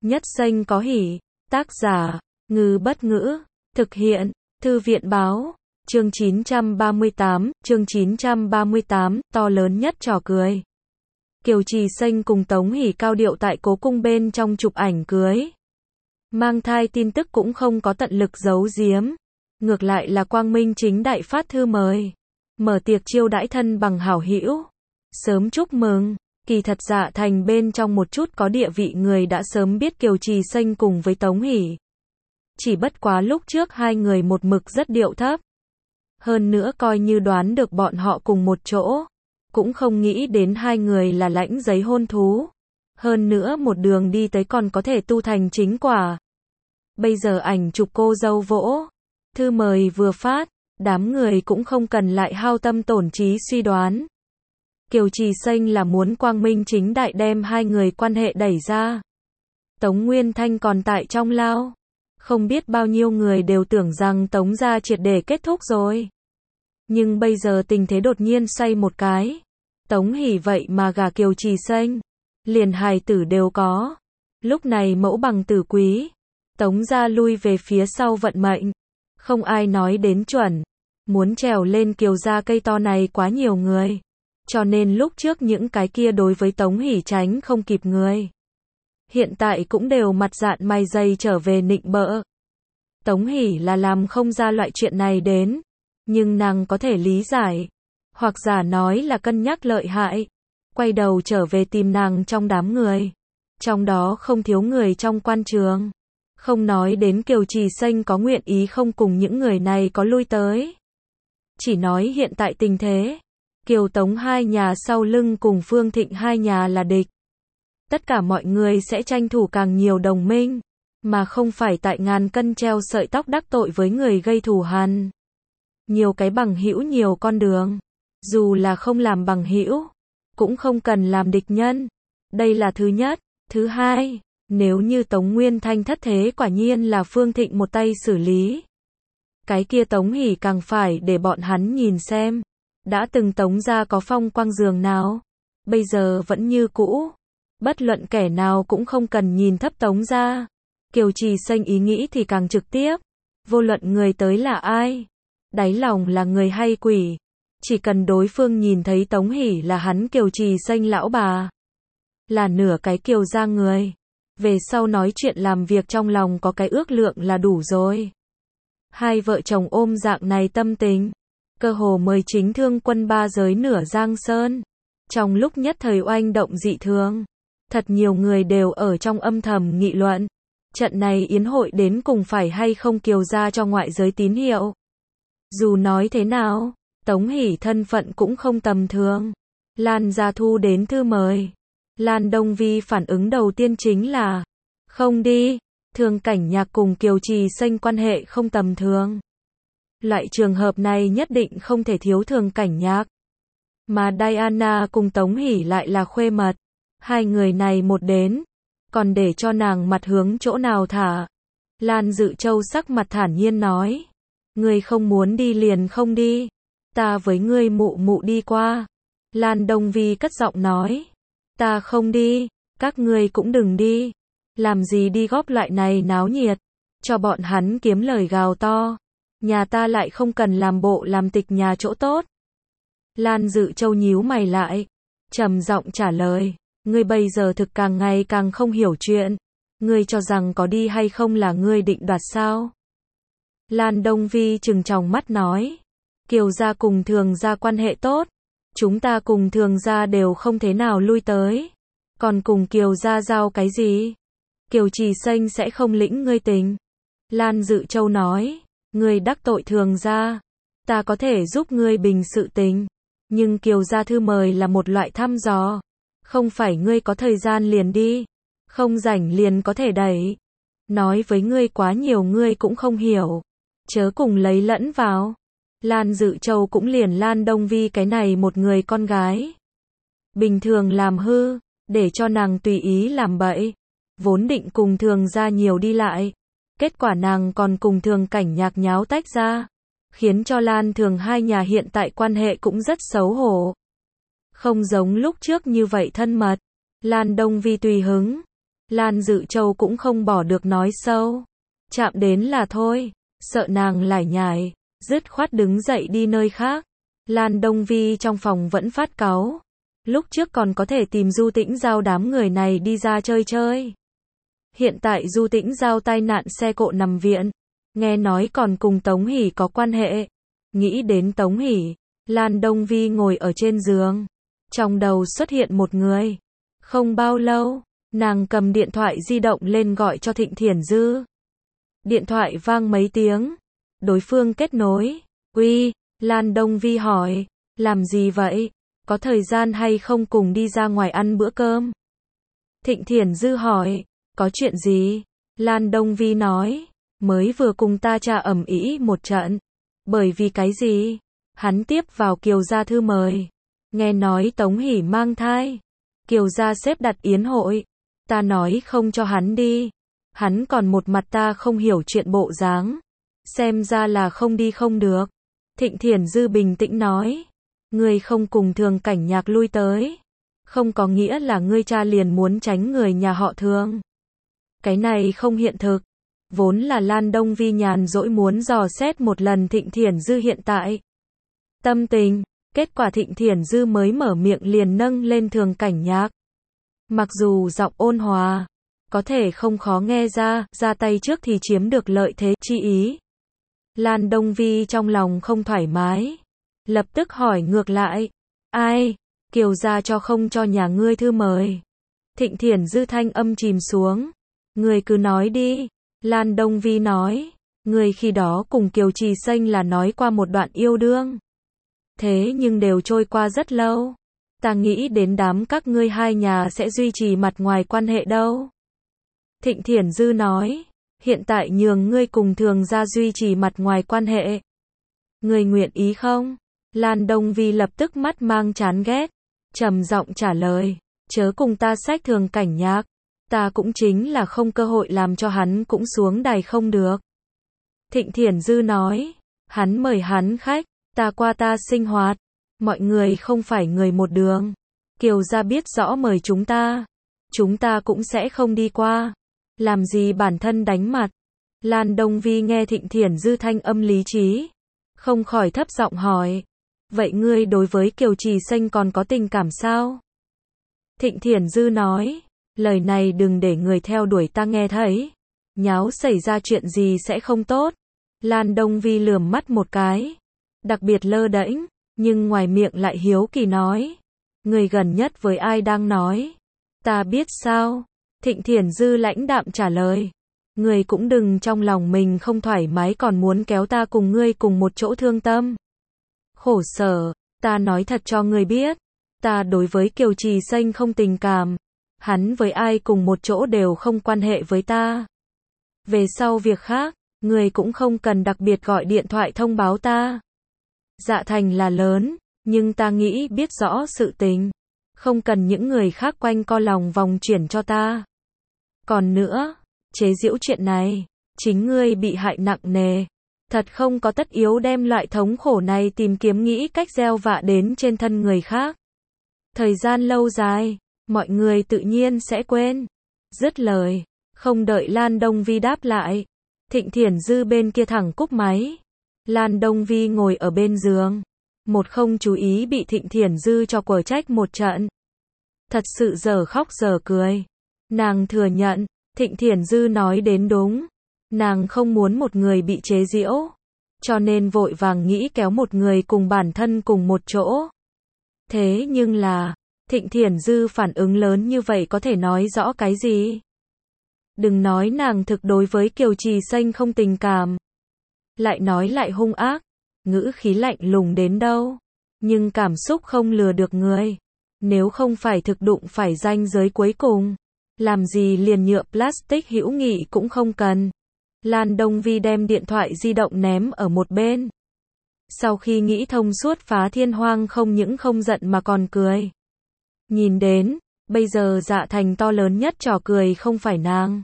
Nhất Xanh có hỉ. Tác giả, Ngư Bất Ngữ. Thực hiện, Thư viện Báo. Chương 938, to lớn nhất trò cười. Kiều Trì Xanh cùng Tống Hỷ cao điệu tại cố cung bên trong chụp ảnh cưới. Mang thai tin tức cũng không có tận lực giấu giếm. Ngược lại là quang minh chính đại phát thư mời. Mở tiệc chiêu đãi thân bằng hảo hữu. Sớm chúc mừng. Kỳ thật Dạ Thành bên trong một chút có địa vị người đã sớm biết Kiều Trì Xanh cùng với Tống Hỷ. Chỉ bất quá lúc trước hai người một mực rất điệu thấp. Hơn nữa coi như đoán được bọn họ cùng một chỗ. Cũng không nghĩ đến hai người là lãnh giấy hôn thú. Hơn nữa một đường đi tới còn có thể tu thành chính quả. Bây giờ ảnh chụp cô dâu vỗ. Thư mời vừa phát. Đám người cũng không cần lại hao tâm tổn trí suy đoán. Kiều Trì Xanh là muốn quang minh chính đại đem hai người quan hệ đẩy ra. Tống Nguyên Thanh còn tại trong lao. Không biết bao nhiêu người đều tưởng rằng Tống gia triệt để kết thúc rồi. Nhưng bây giờ tình thế đột nhiên xoay một cái. Tống Hỷ vậy mà gả Kiều Trì Xanh. Liền hài tử đều có. Lúc này mẫu bằng tử quý. Tống gia lui về phía sau vận mệnh. Không ai nói đến chuẩn. Muốn trèo lên Kiều gia cây to này quá nhiều người. Cho nên lúc trước những cái kia đối với Tống Hỷ tránh không kịp người. Hiện tại cũng đều mặt dạn mày dày trở về nịnh bợ. Tống Hỷ là làm không ra loại chuyện này đến. Nhưng nàng có thể lý giải. Hoặc giả nói là cân nhắc lợi hại. Quay đầu trở về tìm nàng trong đám người. Trong đó không thiếu người trong quan trường. Không nói đến Kiều Trì Xanh có nguyện ý không cùng những người này có lui tới. Chỉ nói hiện tại tình thế. Kiều Tống hai nhà sau lưng cùng Phương Thịnh hai nhà là địch. Tất cả mọi người sẽ tranh thủ càng nhiều đồng minh. Mà không phải tại ngàn cân treo sợi tóc đắc tội với người gây thù hằn. Nhiều cái bằng hữu nhiều con đường. Dù là không làm bằng hữu. Cũng không cần làm địch nhân. Đây là thứ nhất. Thứ hai. Nếu như Tống Nguyên Thanh thất thế quả nhiên là Phương Thịnh một tay xử lý. Cái kia Tống Hỷ càng phải để bọn hắn nhìn xem. Đã từng Tống gia có phong quang giường nào. Bây giờ vẫn như cũ. Bất luận kẻ nào cũng không cần nhìn thấp Tống gia. Kiều Trì Xanh ý nghĩ thì càng trực tiếp. Vô luận người tới là ai. Đáy lòng là người hay quỷ. Chỉ cần đối phương nhìn thấy Tống Hỷ là hắn Kiều Trì Xanh lão bà. Là nửa cái Kiều gia người. Về sau nói chuyện làm việc trong lòng có cái ước lượng là đủ rồi. Hai vợ chồng ôm dạng này tâm tình. Cơ hồ mời chính thương quân ba giới nửa Giang Sơn. Trong lúc nhất thời oanh động dị thường. Thật nhiều người đều ở trong âm thầm nghị luận. Trận này yến hội đến cùng phải hay không Kiều gia cho ngoại giới tín hiệu. Dù nói thế nào, Tống Hỷ thân phận cũng không tầm thường. Lan gia thu đến thư mời. Lan Đông Vi phản ứng đầu tiên chính là không đi. Thường Cảnh Nhạc cùng Kiều Trì Xanh quan hệ không tầm thường. Loại trường hợp này nhất định không thể thiếu Thường Cảnh Nhạc. Mà Diana cùng Tống Hỷ lại là khuê mật. Hai người này một đến. Còn để cho nàng mặt hướng chỗ nào thả. Lan Dự Châu sắc mặt thản nhiên nói. Ngươi không muốn đi liền không đi. Ta với ngươi mụ mụ đi qua. Lan Đông Vi cất giọng nói. Ta không đi. Các ngươi cũng đừng đi. Làm gì đi góp loại này náo nhiệt. Cho bọn hắn kiếm lời gào to. Nhà ta lại không cần làm bộ làm tịch nhà chỗ tốt. Lan Dự Châu nhíu mày lại. Trầm giọng trả lời. Ngươi bây giờ thực càng ngày càng không hiểu chuyện. Ngươi cho rằng có đi hay không là ngươi định đoạt sao? Lan Đông Vi trừng tròng mắt nói. Kiều gia cùng Thường gia quan hệ tốt. Chúng ta cùng Thường gia đều không thế nào lui tới. Còn cùng Kiều gia giao cái gì? Kiều Trì Xanh sẽ không lĩnh ngươi tình. Lan Dự Châu nói. Ngươi đắc tội Thường gia. Ta có thể giúp ngươi bình sự tình. Nhưng Kiều gia thư mời là một loại thăm dò. Không phải ngươi có thời gian liền đi. Không rảnh liền có thể đẩy. Nói với ngươi quá nhiều ngươi cũng không hiểu. Chớ cùng lấy lẫn vào. Lan Dự Châu cũng liền Lan Đông Vi cái này một người con gái. Bình thường làm hư. Để cho nàng tùy ý làm bậy. Vốn định cùng Thường gia nhiều đi lại. Kết quả nàng còn cùng Thường Cảnh Nhạc nháo tách ra. Khiến cho Lan Thường hai nhà hiện tại quan hệ cũng rất xấu hổ. Không giống lúc trước như vậy thân mật. Lan Đông Vi tùy hứng. Lan Dự Châu cũng không bỏ được nói sâu. Chạm đến là thôi, sợ nàng lải nhải, dứt khoát đứng dậy đi nơi khác. Lan Đông Vi trong phòng vẫn phát cáu. Lúc trước còn có thể tìm Du Tĩnh Giao đám người này đi ra chơi chơi. Hiện tại Du Tĩnh Giao tai nạn xe cộ nằm viện, nghe nói còn cùng Tống Hỷ có quan hệ. Nghĩ đến Tống Hỷ, Lan Đông Vi ngồi ở trên giường. Trong đầu xuất hiện một người. Không bao lâu, nàng cầm điện thoại di động lên gọi cho Thịnh Thiển Dư. Điện thoại vang mấy tiếng. Đối phương kết nối. Uy, Lan Đông Vi hỏi. Làm gì vậy? Có thời gian hay không cùng đi ra ngoài ăn bữa cơm? Thịnh Thiển Dư hỏi. Có chuyện gì? Lan Đông Vi nói. Mới vừa cùng ta cha ầm ĩ một trận. Bởi vì cái gì? Hắn tiếp vào Kiều gia thư mời. Nghe nói Tống Hỷ mang thai. Kiều gia xếp đặt yến hội. Ta nói không cho hắn đi. Hắn còn một mặt ta không hiểu chuyện bộ dáng. Xem ra là không đi không được. Thịnh Thiển Dư bình tĩnh nói. Ngươi không cùng Thường Cảnh Nhạc lui tới. Không có nghĩa là ngươi cha liền muốn tránh người nhà họ Thường. Cái này không hiện thực. Vốn là Lan Đông Vi nhàn rỗi muốn dò xét một lần Thịnh Thiển Dư hiện tại tâm tình. Kết quả Thịnh Thiển Dư mới mở miệng liền nâng lên Thường Cảnh Nhạc. Mặc dù giọng ôn hòa, có thể không khó nghe ra tay trước thì chiếm được lợi thế chi ý. Lan Đông Vi trong lòng không thoải mái. Lập tức hỏi ngược lại. Ai? Kiều gia cho không cho nhà ngươi thư mời? Thịnh Thiển Dư thanh âm chìm xuống. Ngươi cứ nói đi. Lan Đông Vi nói. Ngươi khi đó cùng Kiều Trì Xanh là nói qua một đoạn yêu đương. Thế nhưng đều trôi qua rất lâu. Ta nghĩ đến đám các ngươi hai nhà sẽ duy trì mặt ngoài quan hệ đâu. Thịnh Thiển Dư nói. Hiện tại nhường ngươi cùng Thường gia duy trì mặt ngoài quan hệ. Ngươi nguyện ý không? Lan Đông Vi lập tức mắt mang chán ghét. Trầm giọng trả lời. Chớ cùng ta xách Thường Cảnh Nhạc. Ta cũng chính là không cơ hội làm cho hắn cũng xuống đài không được. Thịnh Thiển Dư nói. Hắn mời hắn khách. Ta qua ta sinh hoạt. Mọi người không phải người một đường. Kiều gia biết rõ mời chúng ta cũng sẽ không đi qua. Làm gì bản thân đánh mặt. Lan Đông Vi nghe Thịnh Thiển Dư thanh âm lý trí. Không khỏi thấp giọng hỏi. Vậy ngươi đối với Kiều Trì Xanh còn có tình cảm sao? Thịnh Thiển Dư nói. Lời này đừng để người theo đuổi ta nghe thấy. Nháo xảy ra chuyện gì sẽ không tốt. Lan Đông Vi lườm mắt một cái. Đặc biệt lơ đễnh, nhưng ngoài miệng lại hiếu kỳ nói. Người gần nhất với ai đang nói? Ta biết sao? Thịnh Thiển Dư lãnh đạm trả lời. Người cũng đừng trong lòng mình không thoải mái còn muốn kéo ta cùng ngươi cùng một chỗ thương tâm. Khổ sở, ta nói thật cho ngươi biết. Ta đối với Kiều Trì Xanh không tình cảm. Hắn với ai cùng một chỗ đều không quan hệ với ta. Về sau việc khác, người cũng không cần đặc biệt gọi điện thoại thông báo ta. Dạ thành là lớn, nhưng ta nghĩ biết rõ sự tình. Không cần những người khác quanh co lòng vòng chuyển cho ta. Còn nữa, chế giễu chuyện này, chính ngươi bị hại nặng nề. Thật không có tất yếu đem loại thống khổ này tìm kiếm nghĩ cách gieo vạ đến trên thân người khác. Thời gian lâu dài, mọi người tự nhiên sẽ quên. Dứt lời, không đợi Lan Đông Vi đáp lại. Thịnh Thiển Dư bên kia thẳng cúp máy. Lan Đông Vi ngồi ở bên giường. Một không chú ý bị Thịnh Thiển Dư cho quở trách một trận. Thật sự giờ khóc giờ cười. Nàng thừa nhận, Thịnh Thiển Dư nói đến đúng. Nàng không muốn một người bị chế giễu. Cho nên vội vàng nghĩ kéo một người cùng bản thân cùng một chỗ. Thế nhưng là, Thịnh Thiển Dư phản ứng lớn như vậy có thể nói rõ cái gì? Đừng nói nàng thực đối với Kiều Trì Xanh không tình cảm. Lại nói lại hung ác, ngữ khí lạnh lùng đến đâu. Nhưng cảm xúc không lừa được người. Nếu không phải thực đụng phải ranh giới cuối cùng, làm gì liền nhựa plastic hữu nghị cũng không cần. Lan Đông Vi đem điện thoại di động ném ở một bên. Sau khi nghĩ thông suốt phá thiên hoang không những không giận mà còn cười. Nhìn đến, bây giờ Dạ Thành to lớn nhất trò cười không phải nàng,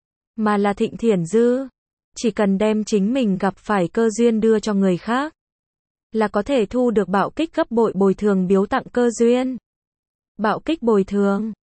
mà là Thịnh Thiển Dư. Chỉ cần đem chính mình gặp phải cơ duyên đưa cho người khác, là có thể thu được bạo kích gấp bội bồi thường biếu tặng cơ duyên. Bạo kích bồi thường,